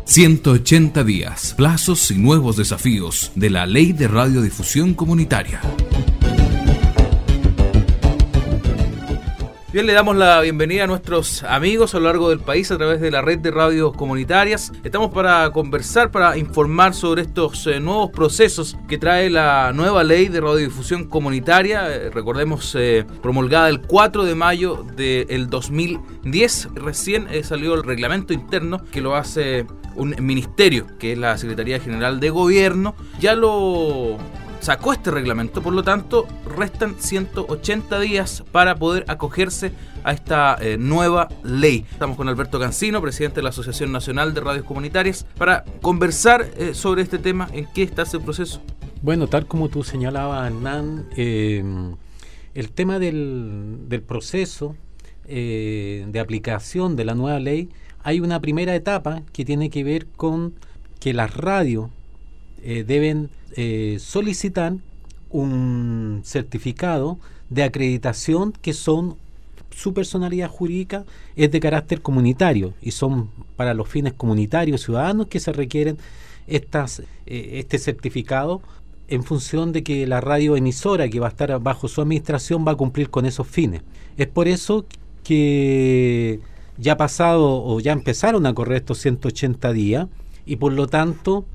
180 días, plazos y nuevos desafíos de la Ley de Radiodifusión Comunitaria. Bien, le damos la bienvenida a nuestros amigos a lo largo del país a través de la red de radios comunitarias. Estamos para conversar, para informar sobre estos nuevos procesos que trae la nueva ley de radiodifusión comunitaria. Recordemos, promulgada el 4 de mayo del 2010. Recién salió el reglamento interno que lo hace un ministerio, que es la Secretaría General de Gobierno. Ya lo sacó este reglamento, por lo tanto restan 180 días para poder acogerse a esta nueva ley. Estamos con Alberto Cancino, presidente de la Asociación Nacional de Radios Comunitarias, para conversar sobre este tema. ¿En qué está ese proceso? Bueno, tal como tú señalabas, Hernán, el tema del proceso de aplicación de la nueva ley, hay una primera etapa que tiene que ver con que las radios deben solicitar un certificado de acreditación que su personalidad jurídica es de carácter comunitario y son para los fines comunitarios ciudadanos que se requieren este certificado en función de que la radioemisora que va a estar bajo su administración va a cumplir con esos fines. Es por eso que ya empezaron a correr estos 180 días y por lo tanto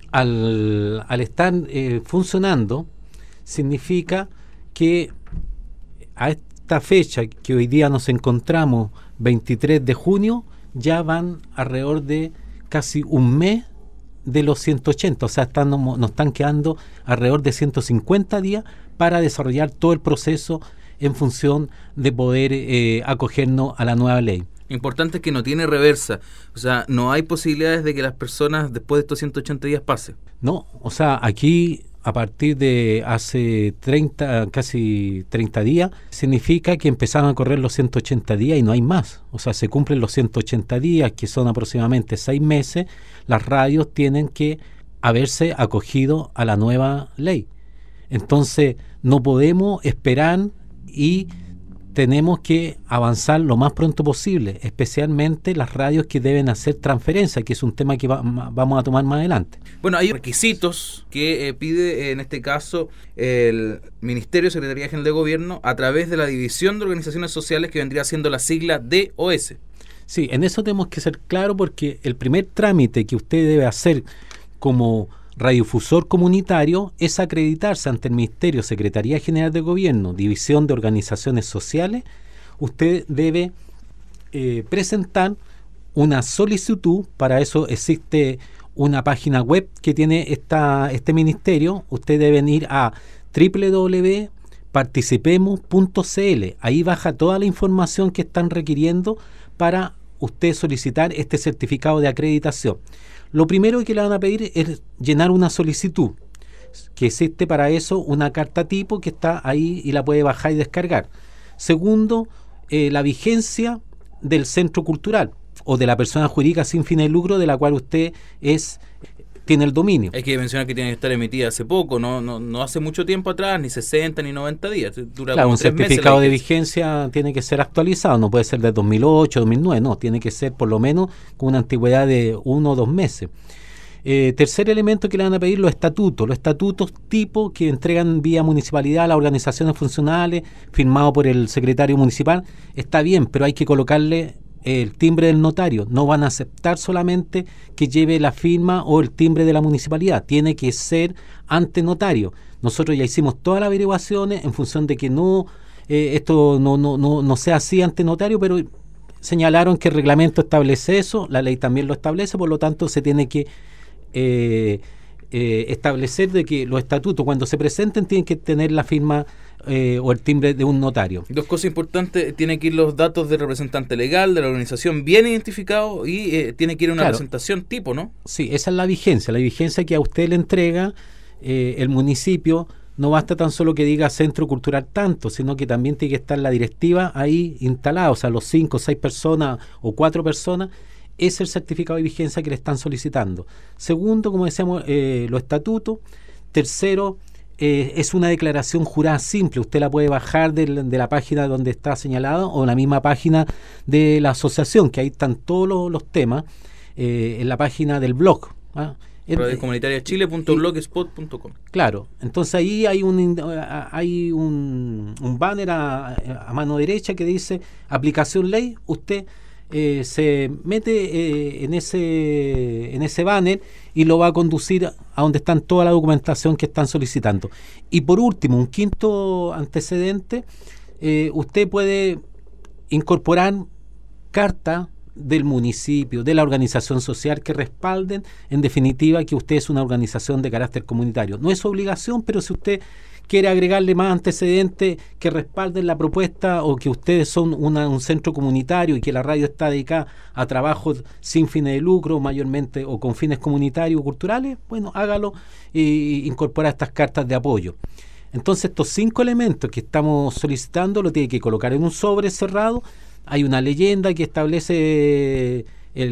al estar funcionando, significa que a esta fecha que hoy día nos encontramos, 23 de junio, ya van alrededor de casi un mes de los 180, o sea, nos están quedando alrededor de 150 días para desarrollar todo el proceso en función de poder acogernos a la nueva ley. Importante es que no tiene reversa, o sea, no hay posibilidades de que las personas después de estos 180 días pasen. No, o sea, aquí a partir de hace casi 30 días, significa que empezaron a correr los 180 días y no hay más. O sea, se cumplen los 180 días, que son aproximadamente 6 meses, las radios tienen que haberse acogido a la nueva ley. Entonces, no podemos esperar y tenemos que avanzar lo más pronto posible, especialmente las radios que deben hacer transferencia, que es un tema que vamos a tomar más adelante. Bueno, hay requisitos que pide en este caso el Ministerio de Secretaría General de Gobierno a través de la División de Organizaciones Sociales, que vendría siendo la sigla DOS. Sí, en eso tenemos que ser claros porque el primer trámite que usted debe hacer como radiodifusor comunitario es acreditarse ante el Ministerio, Secretaría General de Gobierno, División de Organizaciones Sociales. Usted debe presentar una solicitud. Para eso existe una página web que tiene este ministerio. Usted debe ir a www.participemos.cl. Ahí baja toda la información que están requiriendo para usted solicitar este certificado de acreditación. Lo primero que le van a pedir es llenar una solicitud, que existe para eso una carta tipo que está ahí y la puede bajar y descargar. Segundo, la vigencia del centro cultural o de la persona jurídica sin fines de lucro de la cual usted tiene el dominio. Hay que mencionar que tiene que estar emitida hace poco, no hace mucho tiempo atrás, ni 60 ni 90 días. Dura claro, como un 3 meses certificado de vigencia tiene que ser actualizado, no puede ser de 2008, 2009, no, tiene que ser por lo menos con una antigüedad de 1 o 2 meses. Tercer elemento que le van a pedir, los estatutos tipo que entregan vía municipalidad a las organizaciones funcionales, firmado por el secretario municipal. Está bien, pero hay que colocarle el timbre del notario. No van a aceptar solamente que lleve la firma o el timbre de la municipalidad, tiene que ser ante notario. Nosotros ya hicimos todas las averiguaciones en función de que esto no sea así ante notario, pero señalaron que el reglamento establece eso, la ley también lo establece, por lo tanto se tiene que establecer de que los estatutos cuando se presenten tienen que tener la firma o el timbre de un notario. Dos cosas importantes: tienen que ir los datos del representante legal de la organización bien identificados y tiene que ir una presentación tipo, ¿no? Sí, esa es la vigencia que a usted le entrega el municipio. No basta tan solo que diga Centro Cultural tanto, sino que también tiene que estar la directiva ahí instalada, o sea, los 5 o 6 personas o 4 personas, es el certificado de vigencia que le están solicitando. Segundo, como decíamos, los estatutos. Tercero, es una declaración jurada simple, usted la puede bajar de la página donde está señalado o en la misma página de la asociación, que ahí están todos los temas. en la página del blog. Radiocomunitariachile.blogspot.com. Claro, entonces ahí hay un banner a mano derecha que dice aplicación ley. Usted se mete en ese banner y lo va a conducir a donde están toda la documentación que están solicitando. Y por último, un quinto antecedente, usted puede incorporar carta del municipio, de la organización social, que respalden en definitiva que usted es una organización de carácter comunitario. No es obligación, pero si usted quiere agregarle más antecedentes que respalden la propuesta, o que ustedes son un centro comunitario y que la radio está dedicada a trabajos sin fines de lucro mayormente, o con fines comunitarios o culturales, bueno, hágalo e incorpora estas cartas de apoyo. Entonces, estos 5 elementos que estamos solicitando lo tiene que colocar en un sobre cerrado. Hay una leyenda que establece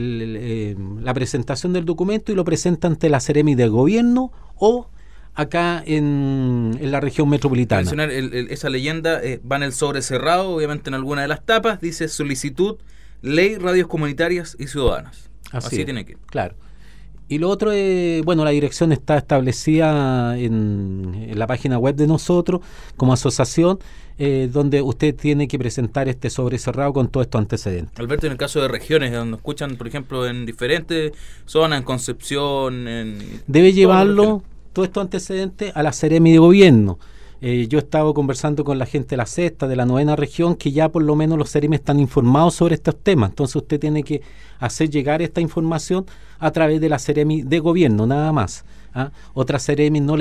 la presentación del documento y lo presenta ante la Seremi del Gobierno o acá en la región metropolitana. Mencionar esa leyenda va en el sobre cerrado, obviamente en alguna de las tapas, dice solicitud, ley, radios comunitarias y ciudadanas. Así tiene que ir. Claro. Y lo otro es, bueno, la dirección está establecida en la página web de nosotros como asociación, donde usted tiene que presentar este sobre cerrado con todos estos antecedentes. Alberto, en el caso de regiones, donde escuchan, por ejemplo, en diferentes zonas, en Concepción, debe llevarlo todos estos antecedentes a la Seremi de Gobierno. Yo he estado conversando con la gente de la sexta, de la 9ª región, que ya por lo menos los Seremi están informados sobre estos temas. Entonces usted tiene que hacer llegar esta información a través de la Seremi de Gobierno, nada más. Otras Seremi no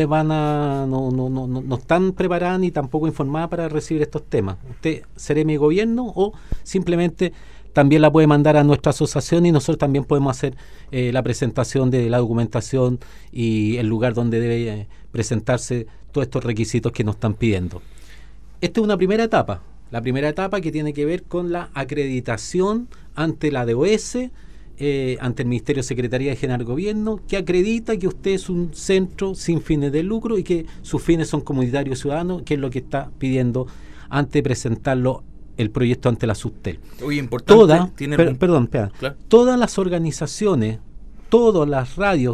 están preparadas ni tampoco informadas para recibir estos temas. Usted, Seremi de Gobierno, o simplemente también la puede mandar a nuestra asociación y nosotros también podemos hacer la presentación de la documentación y el lugar donde debe presentarse todos estos requisitos que nos están pidiendo. Esta es una primera etapa. La primera etapa que tiene que ver con la acreditación ante la DOS, ante el Ministerio de Secretaría General de Gobierno, que acredita que usted es un centro sin fines de lucro y que sus fines son comunitarios y ciudadanos, que es lo que está pidiendo antes de presentarlo el proyecto ante la SUSTEL. Oye, importante. Todas las organizaciones, todas las radios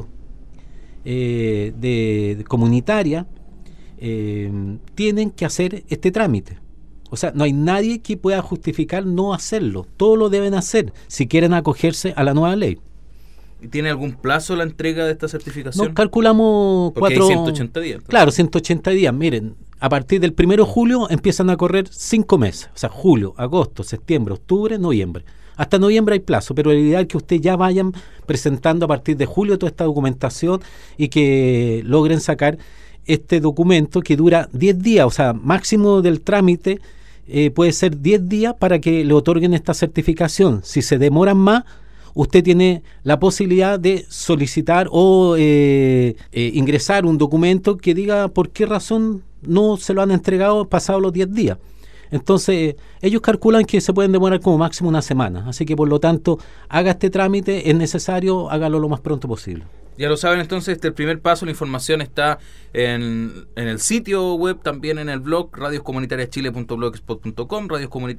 de comunitaria tienen que hacer este trámite. O sea, no hay nadie que pueda justificar no hacerlo. Todos lo deben hacer si quieren acogerse a la nueva ley. ¿Y tiene algún plazo la entrega de esta certificación? Nos calculamos porque hay 180 días. Entonces. Claro, 180 días. Miren, a partir del 1 de julio empiezan a correr 5 meses. O sea, julio, agosto, septiembre, octubre, noviembre. Hasta noviembre hay plazo, pero la idea es que ustedes ya vayan presentando a partir de julio toda esta documentación y que logren sacar este documento que dura 10 días. O sea, máximo del trámite puede ser 10 días para que le otorguen esta certificación. Si se demoran más, usted tiene la posibilidad de solicitar o ingresar un documento que diga por qué razón no se lo han entregado pasados los 10 días. Entonces, ellos calculan que se pueden demorar como máximo una semana. Así que, por lo tanto, haga este trámite, es necesario, hágalo lo más pronto posible. Ya lo saben, entonces, el primer paso, la información está en el sitio web, también en el blog, radioscomunitariachile.blogspot.com,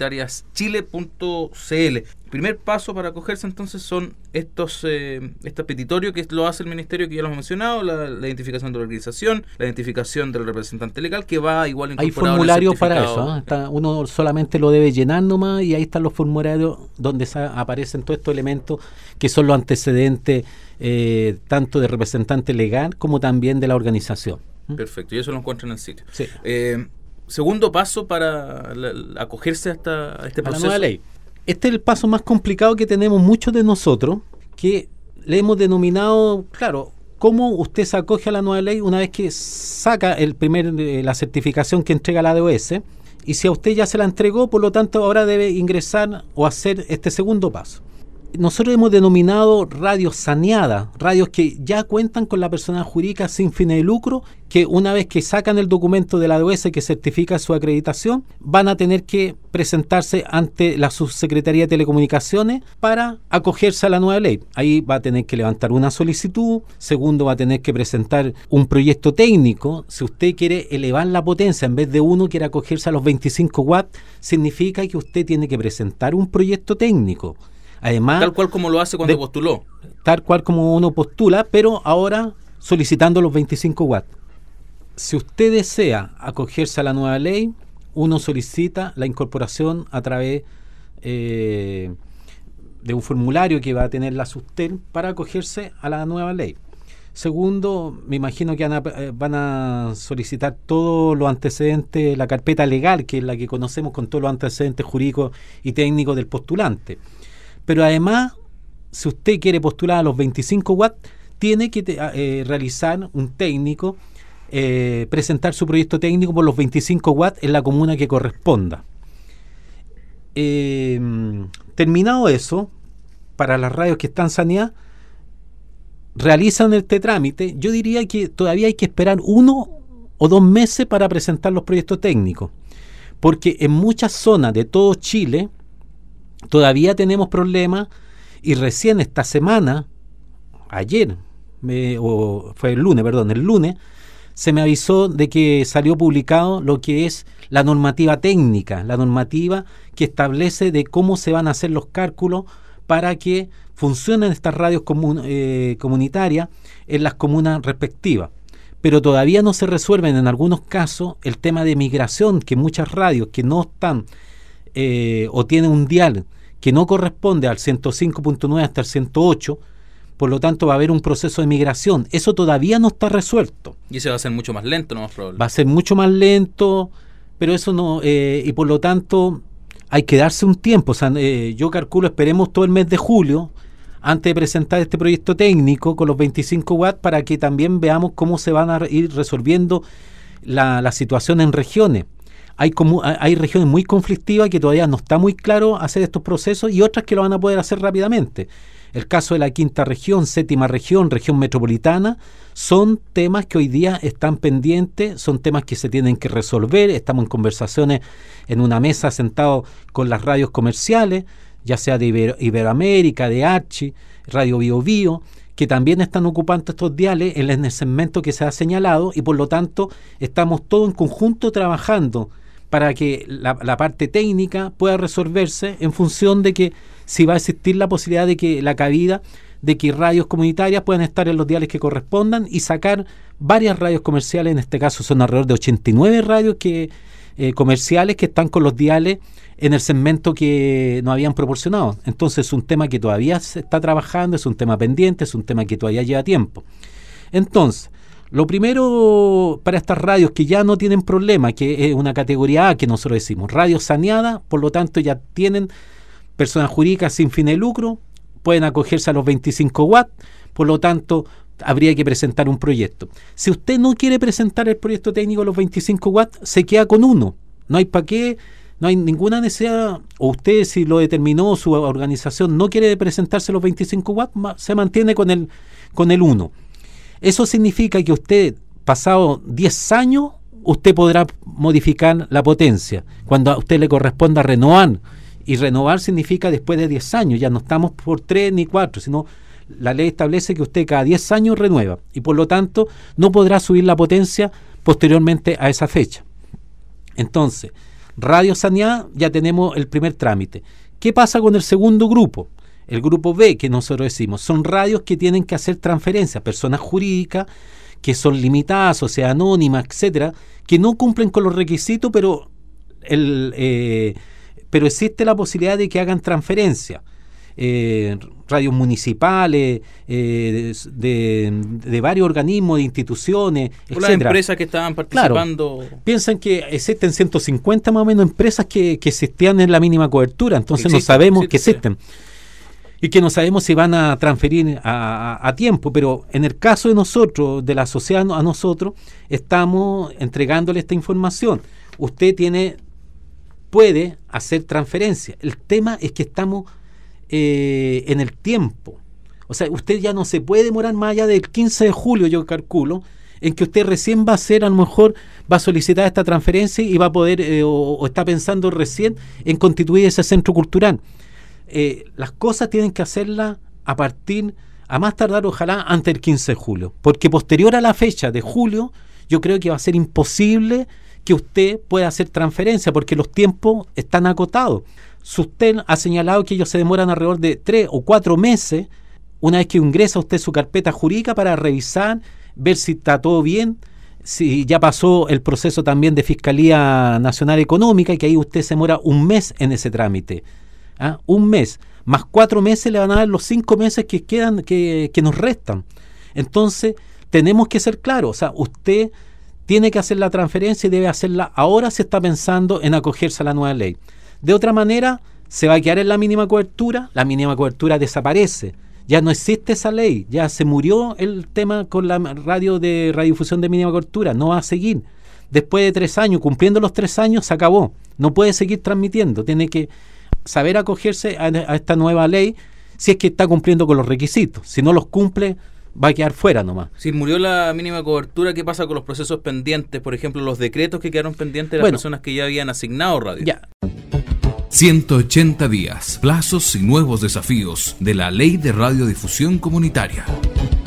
radioscomunitariachile.cl. Primer paso para acogerse, entonces, son estos petitorios que lo hace el Ministerio, que ya lo hemos mencionado, la identificación de la organización, la identificación del representante legal, que va igual incorporado. Hay formularios para eso, uno solamente lo debe llenar nomás, y ahí están los formularios donde aparecen todos estos elementos que son los antecedentes tanto de representante legal como también de la organización. Perfecto, y eso lo encuentran en el sitio. Sí. Segundo paso para acogerse a este proceso. A la nueva ley. Este es el paso más complicado que tenemos muchos de nosotros, que le hemos denominado, claro, cómo usted se acoge a la nueva ley una vez que saca la certificación que entrega la DOS, y si a usted ya se la entregó, por lo tanto ahora debe ingresar o hacer este segundo paso. Nosotros hemos denominado radios saneadas, radios que ya cuentan con la persona jurídica sin fines de lucro, que una vez que sacan el documento de la DOS que certifica su acreditación, van a tener que presentarse ante la Subsecretaría de Telecomunicaciones para acogerse a la nueva ley. Ahí va a tener que levantar una solicitud, segundo va a tener que presentar un proyecto técnico. Si usted quiere elevar la potencia, en vez de 1 quiere acogerse a los 25 watts, significa que usted tiene que presentar un proyecto técnico Además, tal cual como lo hace cuando postuló. Tal cual como uno postula, pero ahora solicitando los 25 watts. Si usted desea acogerse a la nueva ley, uno solicita la incorporación a través de un formulario que va a tener la SUSTEL para acogerse a la nueva ley. Segundo, me imagino que van a solicitar todos los antecedentes, la carpeta legal, que es la que conocemos con todos los antecedentes jurídicos y técnicos del postulante. Pero además, si usted quiere postular a los 25 watts, tiene que realizar un técnico, presentar su proyecto técnico por los 25 watts en la comuna que corresponda. Terminado eso, para las radios que están saneadas, realizan este trámite. Yo diría que todavía hay que esperar 1 o 2 meses para presentar los proyectos técnicos, porque en muchas zonas de todo Chile todavía tenemos problemas, y recién esta semana, ayer, o fue el lunes, se me avisó de que salió publicado lo que es la normativa técnica, la normativa que establece de cómo se van a hacer los cálculos para que funcionen estas radios comunitarias en las comunas respectivas. Pero todavía no se resuelven en algunos casos el tema de migración, que muchas radios que no están o tienen un dial que no corresponde al 105.9 hasta el 108, por lo tanto va a haber un proceso de migración. Eso todavía no está resuelto. Y ese va a ser mucho más lento, ¿no? Más probable. Va a ser mucho más lento, pero eso no, y por lo tanto hay que darse un tiempo. O sea, yo calculo, esperemos todo el mes de julio, antes de presentar este proyecto técnico con los 25 watts, para que también veamos cómo se van a ir resolviendo la situación en regiones. Hay regiones muy conflictivas que todavía no está muy claro hacer estos procesos, y otras que lo van a poder hacer rápidamente. El caso de la quinta región, séptima región, región metropolitana, son temas que hoy día están pendientes, son temas que se tienen que resolver. Estamos en conversaciones en una mesa sentados con las radios comerciales, ya sea de Iberoamérica, de Archi, Radio Bio Bio, que también están ocupando estos diales en el segmento que se ha señalado, y por lo tanto estamos todos en conjunto trabajando para que la parte técnica pueda resolverse en función de que si va a existir la posibilidad de que la cabida de que radios comunitarias puedan estar en los diales que correspondan, y sacar varias radios comerciales. En este caso son alrededor de 89 radios comerciales que están con los diales en el segmento que nos habían proporcionado. Entonces es un tema que todavía se está trabajando, es un tema pendiente, es un tema que todavía lleva tiempo. Entonces, lo primero para estas radios que ya no tienen problema, que es una categoría A que nosotros decimos, radios saneadas, por lo tanto ya tienen personas jurídicas sin fin de lucro, pueden acogerse a los 25 watts, por lo tanto habría que presentar un proyecto. Si usted no quiere presentar el proyecto técnico a los 25 watts, se queda con uno, no hay para qué, no hay ninguna necesidad, o usted, si lo determinó su organización, no quiere presentarse a los 25 watts, se mantiene con el 1. Eso significa que usted, pasado 10 años, usted podrá modificar la potencia, cuando a usted le corresponda renovar. Y renovar significa después de 10 años, ya no estamos por 3 ni 4, sino la ley establece que usted cada 10 años renueva, y por lo tanto no podrá subir la potencia posteriormente a esa fecha. Entonces, radio saneada, ya tenemos el primer trámite. ¿Qué pasa con el segundo grupo? El grupo B, que nosotros decimos, son radios que tienen que hacer transferencias, personas jurídicas que son limitadas, sociedad anónima, etcétera, que no cumplen con los requisitos, pero existe la posibilidad de que hagan transferencia. Radios municipales, de varios organismos, de instituciones, etcétera. Las empresas que estaban participando. Claro, piensan que existen 150 más o menos empresas que existían en la mínima cobertura, entonces no sabemos que existen. Y que no sabemos si van a transferir a tiempo, pero en el caso de nosotros, de la sociedad a nosotros, estamos entregándole esta información. Usted puede hacer transferencia. El tema es que estamos en el tiempo. O sea, usted ya no se puede demorar más allá del 15 de julio, yo calculo, en que usted recién va a hacer, a lo mejor va a solicitar esta transferencia y va a poder, o está pensando recién en constituir ese centro cultural. Las cosas tienen que hacerlas a más tardar, ojalá, antes del 15 de julio, porque posterior a la fecha de julio, yo creo que va a ser imposible que usted pueda hacer transferencia, porque los tiempos están acotados. Usted ha señalado que ellos se demoran alrededor de 3 o 4 meses, una vez que ingresa usted su carpeta jurídica para revisar, ver si está todo bien, si ya pasó el proceso también de Fiscalía Nacional Económica, y que ahí usted se demora un mes en ese trámite. Un mes, más 4 meses le van a dar los 5 meses que quedan, que nos restan. Entonces, tenemos que ser claros, o sea, usted tiene que hacer la transferencia y debe hacerla ahora si está pensando en acogerse a la nueva ley. De otra manera, se va a quedar en la mínima cobertura desaparece. Ya no existe esa ley, ya se murió el tema con la radio de radiodifusión de mínima cobertura, no va a seguir. Después de 3 años, cumpliendo los 3 años, se acabó. No puede seguir transmitiendo, tiene que saber acogerse a esta nueva ley si es que está cumpliendo con los requisitos. Si no los cumple, va a quedar fuera nomás. Si murió la mínima cobertura, ¿qué pasa con los procesos pendientes? Por ejemplo, los decretos que quedaron pendientes de las personas que ya habían asignado radio. Ya. 180 días, plazos y nuevos desafíos de la Ley de Radiodifusión Comunitaria.